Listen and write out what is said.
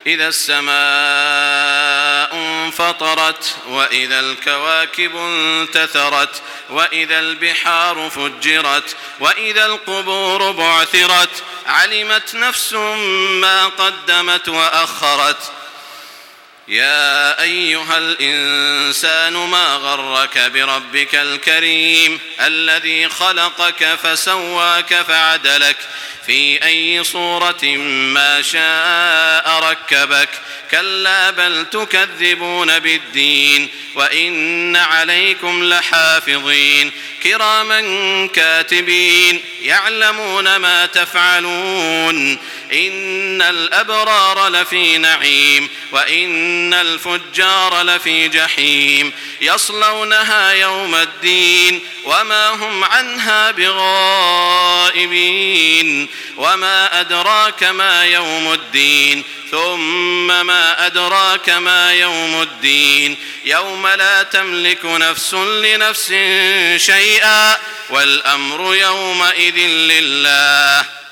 إذا السماء انفطرت وإذا الكواكب انتثرت وإذا البحار فجرت وإذا القبور بعثرت علمت نفس ما قدمت وأخرت يا أيها الإنسان ما غرك بربك الكريم الذي خلقك فسواك فعدلك في أي صورة ما شاء ركبك كلا بل تكذبون بالدين وإن عليكم لحافظين كراما كاتبين يعلمون ما تفعلون إن الأبرار لفي نعيم وإن الفجار لفي جحيم يصلونها يوم الدين وما هم عنها بغائبين وما أدراك ما يوم الدين ثم ما أدراك ما يوم الدين يوم لا تملك نفس لنفس شيئا والأمر يومئذ لله